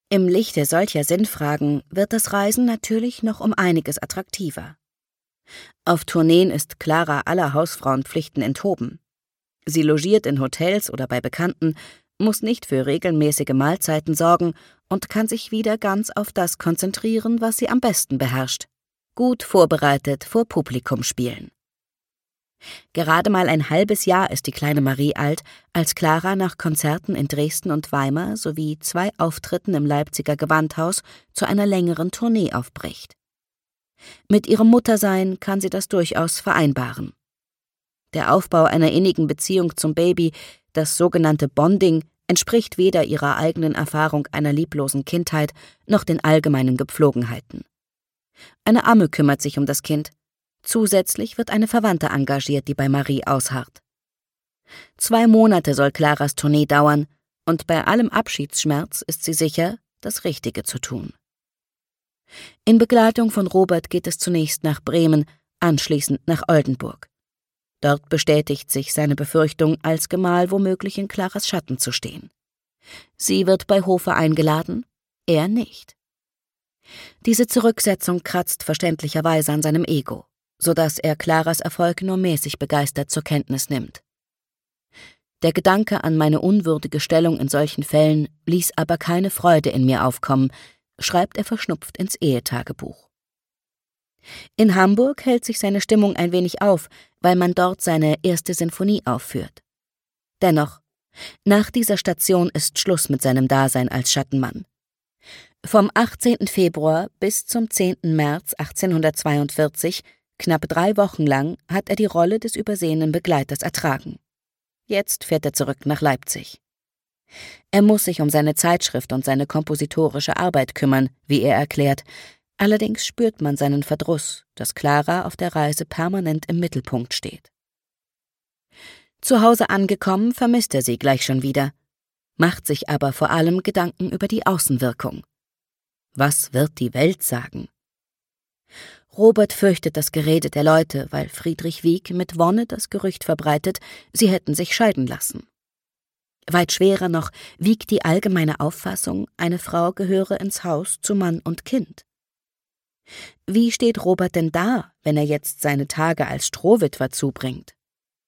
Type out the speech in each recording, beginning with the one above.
Im Lichte solcher Sinnfragen wird das Reisen natürlich noch um einiges attraktiver. Auf Tourneen ist Clara aller Hausfrauenpflichten enthoben. Sie logiert in Hotels oder bei Bekannten, muss nicht für regelmäßige Mahlzeiten sorgen und kann sich wieder ganz auf das konzentrieren, was sie am besten beherrscht: gut vorbereitet vor Publikum spielen. Gerade mal ein halbes Jahr ist die kleine Marie alt, als Clara nach Konzerten in Dresden und Weimar sowie 2 Auftritten im Leipziger Gewandhaus zu einer längeren Tournee aufbricht. Mit ihrem Muttersein kann sie das durchaus vereinbaren. Der Aufbau einer innigen Beziehung zum Baby, das sogenannte Bonding, entspricht weder ihrer eigenen Erfahrung einer lieblosen Kindheit noch den allgemeinen Gepflogenheiten. Eine Amme kümmert sich um das Kind. Zusätzlich wird eine Verwandte engagiert, die bei Marie ausharrt. 2 Monate soll Claras Tournee dauern, und bei allem Abschiedsschmerz ist sie sicher, das Richtige zu tun. In Begleitung von Robert geht es zunächst nach Bremen, anschließend nach Oldenburg. Dort bestätigt sich seine Befürchtung, als Gemahl womöglich in Claras Schatten zu stehen. Sie wird bei Hofe eingeladen, er nicht. Diese Zurücksetzung kratzt verständlicherweise an seinem Ego, sodass er Claras Erfolg nur mäßig begeistert zur Kenntnis nimmt. Der Gedanke an meine unwürdige Stellung in solchen Fällen ließ aber keine Freude in mir aufkommen, schreibt er verschnupft ins Ehetagebuch. In Hamburg hält sich seine Stimmung ein wenig auf, weil man dort seine 1. Sinfonie aufführt. Dennoch, nach dieser Station ist Schluss mit seinem Dasein als Schattenmann. Vom 18. Februar bis zum 10. März 1842, knapp 3 Wochen lang, hat er die Rolle des übersehenen Begleiters ertragen. Jetzt fährt er zurück nach Leipzig. Er muss sich um seine Zeitschrift und seine kompositorische Arbeit kümmern, wie er erklärt. Allerdings spürt man seinen Verdruss, dass Clara auf der Reise permanent im Mittelpunkt steht. Zu Hause angekommen, vermisst er sie gleich schon wieder, macht sich aber vor allem Gedanken über die Außenwirkung. Was wird die Welt sagen? Robert fürchtet das Gerede der Leute, weil Friedrich Wieck mit Wonne das Gerücht verbreitet, sie hätten sich scheiden lassen. Weit schwerer noch wiegt die allgemeine Auffassung, eine Frau gehöre ins Haus zu Mann und Kind. Wie steht Robert denn da, wenn er jetzt seine Tage als Strohwitwer zubringt?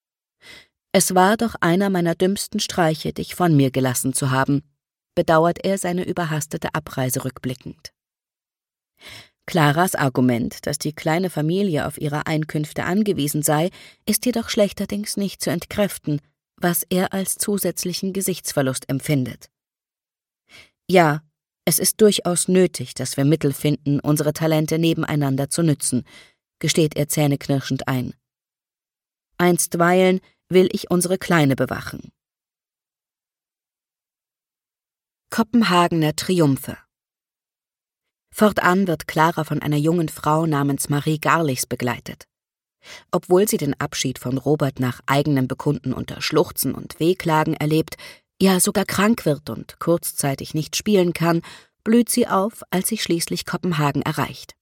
Es war doch einer meiner dümmsten Streiche, dich von mir gelassen zu haben, bedauert er seine überhastete Abreise rückblickend. Claras Argument, dass die kleine Familie auf ihre Einkünfte angewiesen sei, ist jedoch schlechterdings nicht zu entkräften, was er als zusätzlichen Gesichtsverlust empfindet. Ja, es ist durchaus nötig, dass wir Mittel finden, unsere Talente nebeneinander zu nützen, gesteht er zähneknirschend ein. Einstweilen will ich unsere Kleine bewachen. Kopenhagener Triumphe. Fortan wird Clara von einer jungen Frau namens Marie Garlichs begleitet. Obwohl sie den Abschied von Robert nach eigenem Bekunden unter Schluchzen und Wehklagen erlebt, ja sogar krank wird und kurzzeitig nicht spielen kann, blüht sie auf, als sie schließlich Kopenhagen erreicht.